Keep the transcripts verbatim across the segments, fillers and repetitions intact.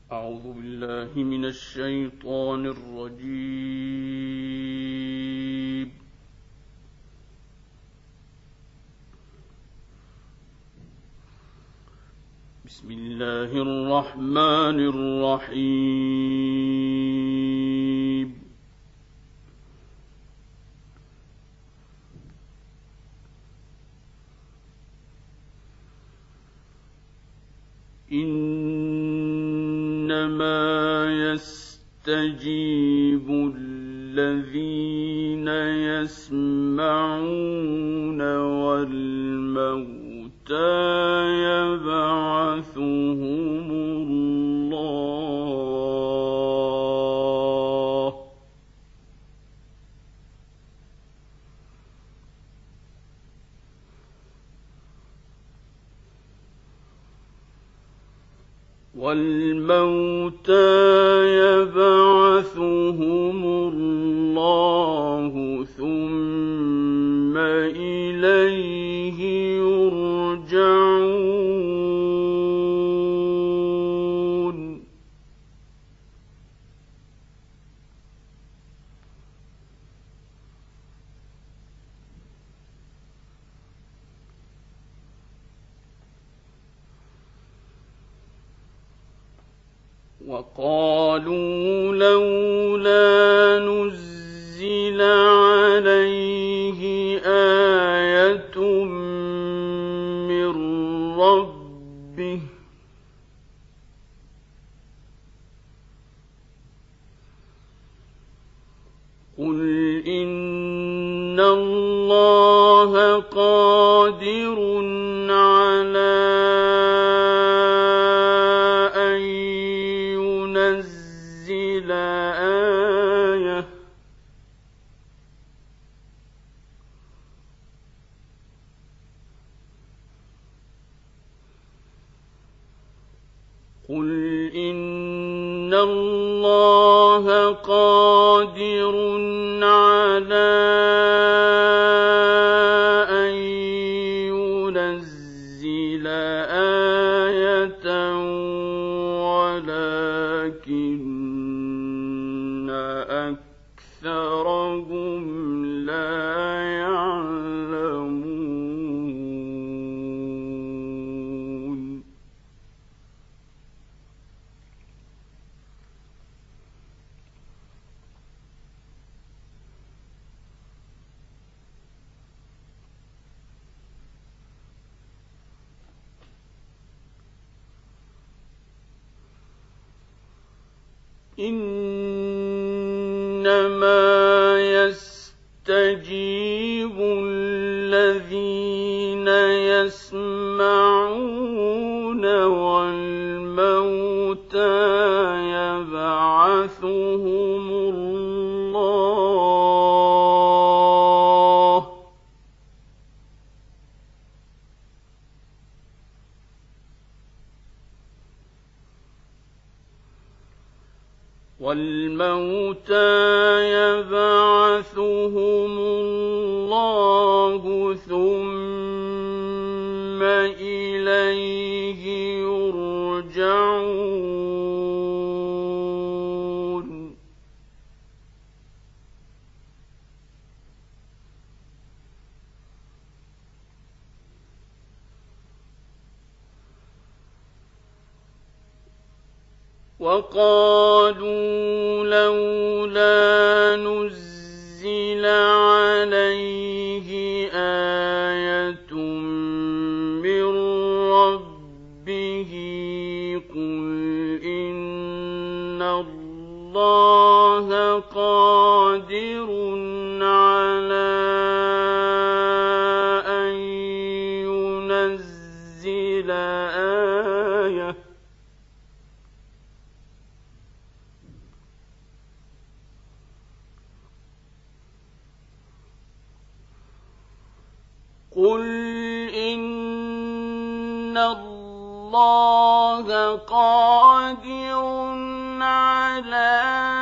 أعوذ بالله من الشيطان الرجيم. بسم الله الرحمن الرحيم. إنما يستجيب الذين يسمعون والموتى يبعثهم الله والموتى يبعثهم الله ثم إليه يرجعون. وقالوا لولا نزل عليه آية من ربه قل إن الله قادر على أن ينزل آية قل إن الله قادر على أن ينزل آية ولكن أكثرهم لا يعلمون. إنما يستجيب الذين يسمعون والموتى يبعثهم الله والموتى يبعثهم الله ثم إليه يرجعون. وقالوا لولا نزل عليه آية من ربه قل إن الله قادر على أن ينزل آية قل إن الله قادر على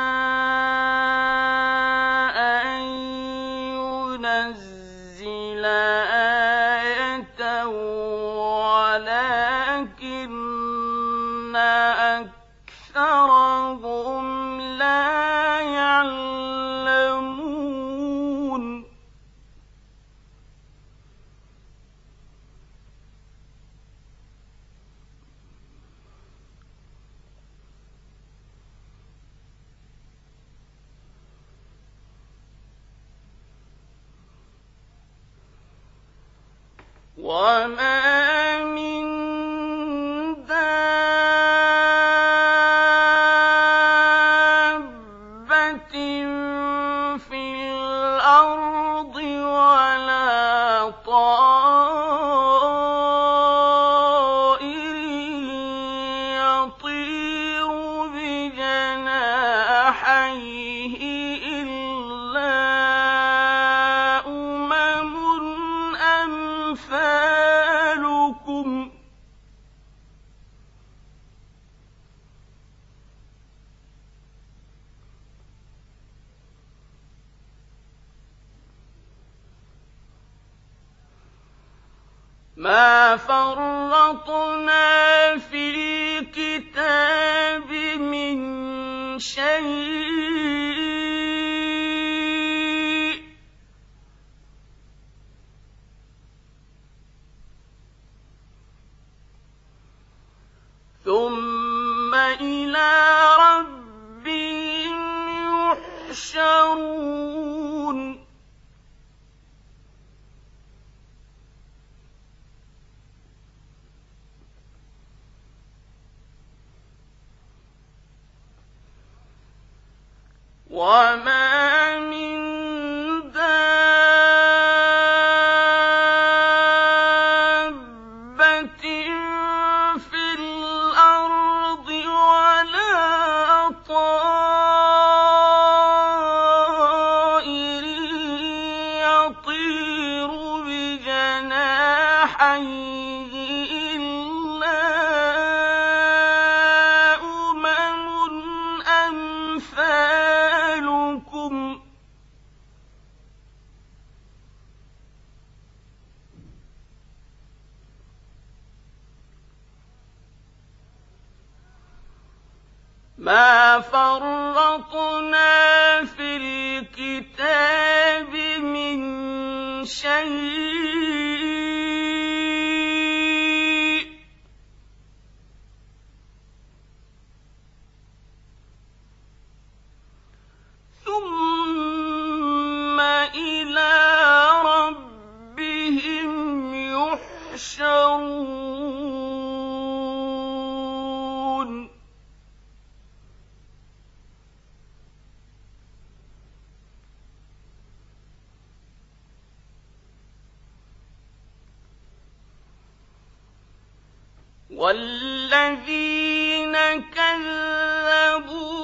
أن ينزل آية ولكن أكثر أَكْثَرَهُمْ لَا يَعْلَمُونَ وَمَا مِن دَابَّةٍ فِي الْأَرْضِ وَلَا طَائِرٍ يَطِيرُ بِجَنَاحَيْهِ إِلَّا أُمَمٌ أَمْثَالُكُم ۚ مَا فَرَّطْنَا فِي الْكِتَابِ مِن شَيْءٍ ۚ ثُمَّ إِلَىٰ رَبِّهِمْ يُحْشَرُونَ وَمَا مِن دَابَّةٍ فِي الْأَرْضِ وَلَا طَائِرٍ يَطِيرُ بِجَنَاحَيْهِ إِلَّا أُمَمٌ أَمْثَالُكُم ۚ مَا فَرَّطْنَا فِي الْكِتَابِ مِن شَيْءٍ ۚ ثُمَّ إِلَىٰ رَبِّهِمْ يُحْشَرُونَ وَالَّذِينَ كَذَّبُوا